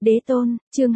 Đế tôn, chương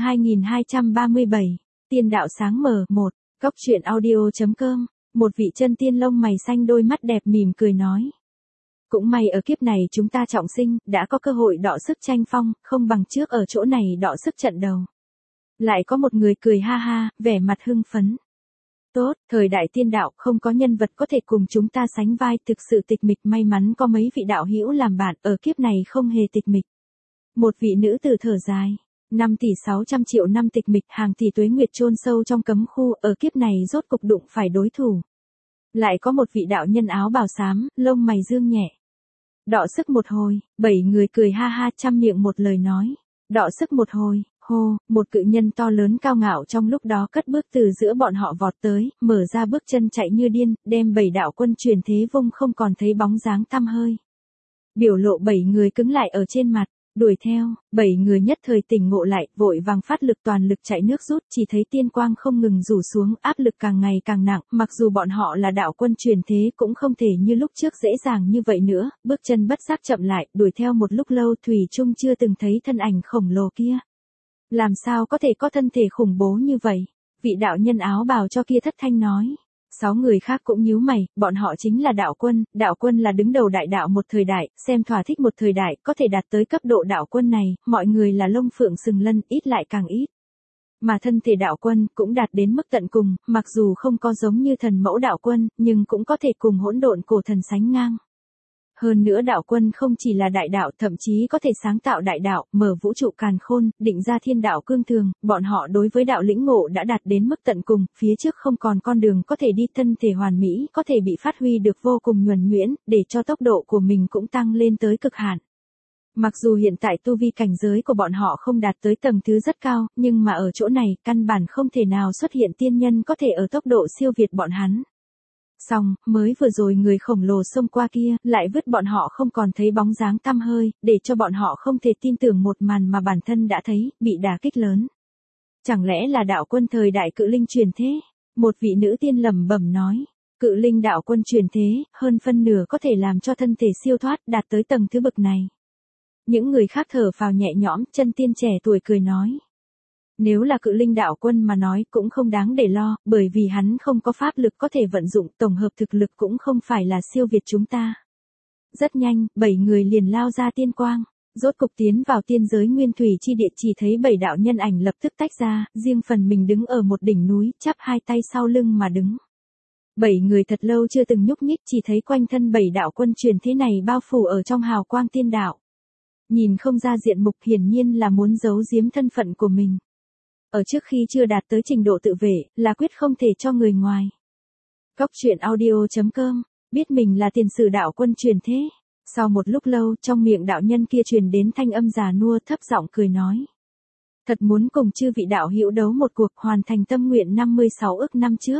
2237, tiên đạo sáng mở, 1, Cóc truyện audio.com, một vị chân tiên lông mày xanh đôi mắt đẹp mỉm cười nói. Cũng may ở kiếp này chúng ta trọng sinh, đã có cơ hội đọ sức tranh phong, không bằng trước ở chỗ này đọ sức trận đầu. Lại có một người cười ha ha, vẻ mặt hưng phấn. Tốt, thời đại tiên đạo không có nhân vật có thể cùng chúng ta sánh vai, thực sự tịch mịch, may mắn có mấy vị đạo hữu làm bạn, ở kiếp này không hề tịch mịch. Một vị nữ tử thở dài. 5 tỷ 600 triệu năm tịch mịch, hàng tỷ tuế nguyệt chôn sâu trong cấm khu, ở kiếp này rốt cục đụng phải đối thủ. Lại có một vị đạo nhân áo bào xám, lông mày dương nhẹ. Đọ sức một hồi, 7 người cười ha ha trăm miệng một lời nói. Đọ sức một hồi, hô, một cự nhân to lớn cao ngạo trong lúc đó cất bước từ giữa bọn họ vọt tới, mở ra bước chân chạy như điên, đem 7 đạo quân truyền thế vung không còn thấy bóng dáng tăm hơi. Biểu lộ 7 người cứng lại ở trên mặt. Đuổi theo, 7 người nhất thời tỉnh ngộ lại, vội vàng phát lực toàn lực chạy nước rút, chỉ thấy tiên quang không ngừng rủ xuống, áp lực càng ngày càng nặng, mặc dù bọn họ là đạo quân truyền thế cũng không thể như lúc trước dễ dàng như vậy nữa, bước chân bất giác chậm lại, đuổi theo một lúc lâu thủy chung chưa từng thấy thân ảnh khổng lồ kia. Làm sao có thể có thân thể khủng bố như vậy? Vị đạo nhân áo bào cho kia thất thanh nói. 6 người khác cũng nhíu mày, bọn họ chính là đạo quân là đứng đầu đại đạo một thời đại, xem thỏa thích một thời đại, có thể đạt tới cấp độ đạo quân này, mọi người là lông phượng sừng lân, ít lại càng ít. Mà thân thể đạo quân cũng đạt đến mức tận cùng, mặc dù không có giống như thần mẫu đạo quân, nhưng cũng có thể cùng hỗn độn cổ thần sánh ngang. Hơn nữa đạo quân không chỉ là đại đạo, thậm chí có thể sáng tạo đại đạo, mở vũ trụ càn khôn, định ra thiên đạo cương thường, bọn họ đối với đạo lĩnh ngộ đã đạt đến mức tận cùng, phía trước không còn con đường có thể đi, thân thể hoàn mỹ, có thể bị phát huy được vô cùng nhuần nhuyễn, để cho tốc độ của mình cũng tăng lên tới cực hạn. Mặc dù hiện tại tu vi cảnh giới của bọn họ không đạt tới tầng thứ rất cao, nhưng mà ở chỗ này, căn bản không thể nào xuất hiện tiên nhân có thể ở tốc độ siêu việt bọn hắn. Xong, mới vừa rồi người khổng lồ xông qua kia, lại vứt bọn họ không còn thấy bóng dáng tăm hơi, để cho bọn họ không thể tin tưởng một màn mà bản thân đã thấy, bị đả kích lớn. Chẳng lẽ là đạo quân thời đại cự linh truyền thế? Một vị nữ tiên lẩm bẩm nói. Cự linh đạo quân truyền thế, hơn phân nửa có thể làm cho thân thể siêu thoát, đạt tới tầng thứ bậc này. Những người khác thở phào nhẹ nhõm, chân tiên trẻ tuổi cười nói. Nếu là cự linh đạo quân mà nói cũng không đáng để lo, bởi vì hắn không có pháp lực có thể vận dụng, tổng hợp thực lực cũng không phải là siêu việt chúng ta. Rất nhanh, 7 người liền lao ra tiên quang, rốt cục tiến vào tiên giới nguyên thủy chi địa, chỉ thấy 7 đạo nhân ảnh lập tức tách ra, riêng phần mình đứng ở một đỉnh núi, chắp hai tay sau lưng mà đứng. 7 người thật lâu chưa từng nhúc nhích, chỉ thấy quanh thân 7 đạo quân truyền thế này bao phủ ở trong hào quang tiên đạo. Nhìn không ra diện mục, hiển nhiên là muốn giấu giếm thân phận của mình. Ở trước khi chưa đạt tới trình độ tự vệ, là quyết không thể cho người ngoài. Cóc truyện audio.com, biết mình là tiền sử đạo quân truyền thế. Sau một lúc lâu, trong miệng đạo nhân kia truyền đến thanh âm già nua, thấp giọng cười nói. Thật muốn cùng chư vị đạo hữu đấu một cuộc, hoàn thành tâm nguyện 56 ức năm trước.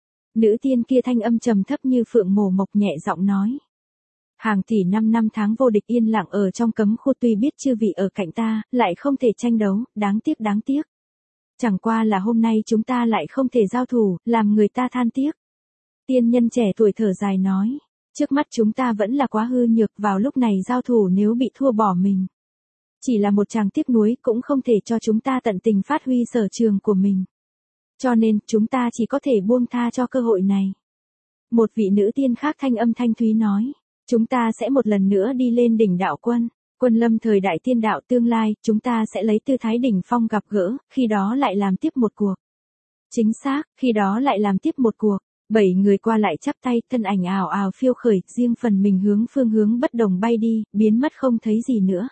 Nữ tiên kia thanh âm trầm thấp như phượng mổ mộc, nhẹ giọng nói. Hàng tỷ năm tháng vô địch yên lặng ở trong cấm khu, tuy biết chư vị ở cạnh ta, lại không thể tranh đấu, đáng tiếc. Chẳng qua là hôm nay chúng ta lại không thể giao thủ, làm người ta than tiếc. Tiên nhân trẻ tuổi thở dài nói, trước mắt chúng ta vẫn là quá hư nhược, vào lúc này giao thủ nếu bị thua bỏ mình. Chỉ là một tràng tiếc nuối cũng không thể cho chúng ta tận tình phát huy sở trường của mình. Cho nên, chúng ta chỉ có thể buông tha cho cơ hội này. Một vị nữ tiên khác thanh âm thanh thúy nói, chúng ta sẽ một lần nữa đi lên đỉnh đạo quân. Quân lâm thời đại tiên đạo tương lai, chúng ta sẽ lấy tư thái đỉnh phong gặp gỡ, khi đó lại làm tiếp một cuộc. Chính xác, khi đó lại làm tiếp một cuộc. 7 người qua lại chắp tay, thân ảnh ào ào phiêu khởi, riêng phần mình phương hướng bất đồng bay đi, biến mất không thấy gì nữa.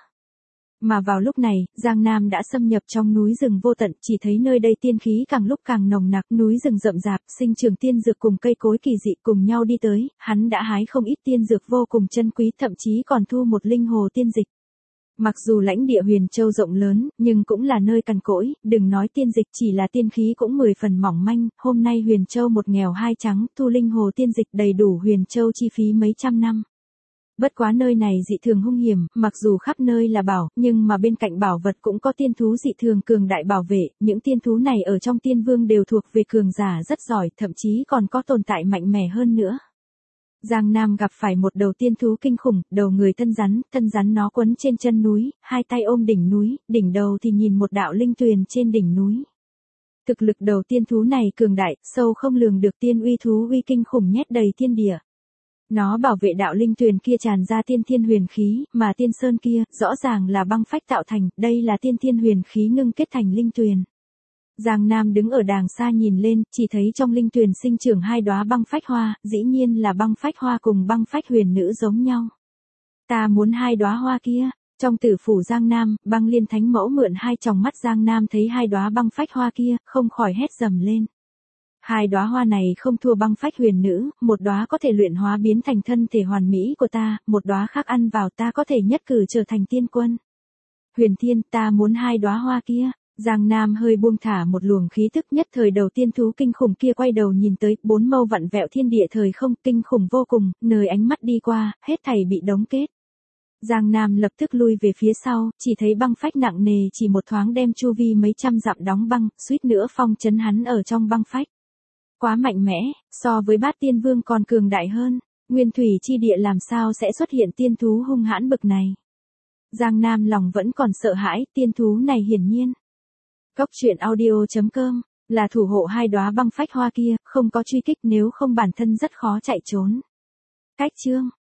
Mà vào lúc này, Giang Nam đã xâm nhập trong núi rừng vô tận, chỉ thấy nơi đây tiên khí càng lúc càng nồng nặc, núi rừng rậm rạp, sinh trưởng tiên dược cùng cây cối kỳ dị cùng nhau đi tới, hắn đã hái không ít tiên dược vô cùng chân quý, thậm chí còn thu một linh hồ tiên dịch. Mặc dù lãnh địa Huyền Châu rộng lớn, nhưng cũng là nơi cằn cỗi, đừng nói tiên dịch, chỉ là tiên khí cũng 10 phần mỏng manh, hôm nay Huyền Châu một nghèo hai trắng, thu linh hồ tiên dịch đầy đủ Huyền Châu chi phí mấy trăm năm. Bất quá nơi này dị thường hung hiểm, mặc dù khắp nơi là bảo, nhưng mà bên cạnh bảo vật cũng có tiên thú dị thường cường đại bảo vệ, những tiên thú này ở trong tiên vương đều thuộc về cường giả rất giỏi, thậm chí còn có tồn tại mạnh mẽ hơn nữa. Giang Nam gặp phải một đầu tiên thú kinh khủng, đầu người thân rắn nó quấn trên chân núi, hai tay ôm đỉnh núi, đỉnh đầu thì nhìn một đạo linh tuyền trên đỉnh núi. Thực lực đầu tiên thú này cường đại, sâu không lường được, tiên uy thú uy kinh khủng nhét đầy thiên địa. Nó bảo vệ đạo linh tuyền kia tràn ra tiên thiên huyền khí, mà tiên sơn kia, rõ ràng là băng phách tạo thành, đây là tiên thiên huyền khí ngưng kết thành linh tuyền. Giang Nam đứng ở đàng xa nhìn lên, chỉ thấy trong linh tuyền sinh trưởng hai đóa băng phách hoa, dĩ nhiên là băng phách hoa cùng băng phách huyền nữ giống nhau. Ta muốn hai đóa hoa kia. Trong tử phủ Giang Nam, Băng Liên Thánh Mẫu mượn hai tròng mắt Giang Nam thấy hai đóa băng phách hoa kia, không khỏi hét dầm lên. Hai đóa hoa này không thua băng phách huyền nữ, một đóa có thể luyện hóa biến thành thân thể hoàn mỹ của ta, một đóa khác ăn vào ta có thể nhất cử trở thành tiên quân. Huyền Thiên, ta muốn hai đóa hoa kia. Giang Nam hơi buông thả một luồng khí tức, nhất thời đầu tiên thú kinh khủng kia quay đầu nhìn tới, bốn mâu vặn vẹo thiên địa thời không, kinh khủng vô cùng, nơi ánh mắt đi qua, hết thảy bị đóng kết. Giang Nam lập tức lui về phía sau, chỉ thấy băng phách nặng nề chỉ một thoáng đem chu vi mấy trăm dặm đóng băng, suýt nữa phong trấn hắn ở trong băng phách. Quá mạnh mẽ, so với Bát Tiên Vương còn cường đại hơn, nguyên thủy chi địa làm sao sẽ xuất hiện tiên thú hung hãn bực này. Giang Nam lòng vẫn còn sợ hãi, tiên thú này hiển nhiên. Cốc truyện audio.com, là thủ hộ hai đóa băng phách hoa kia, không có truy kích nếu không bản thân rất khó chạy trốn. Cách chương.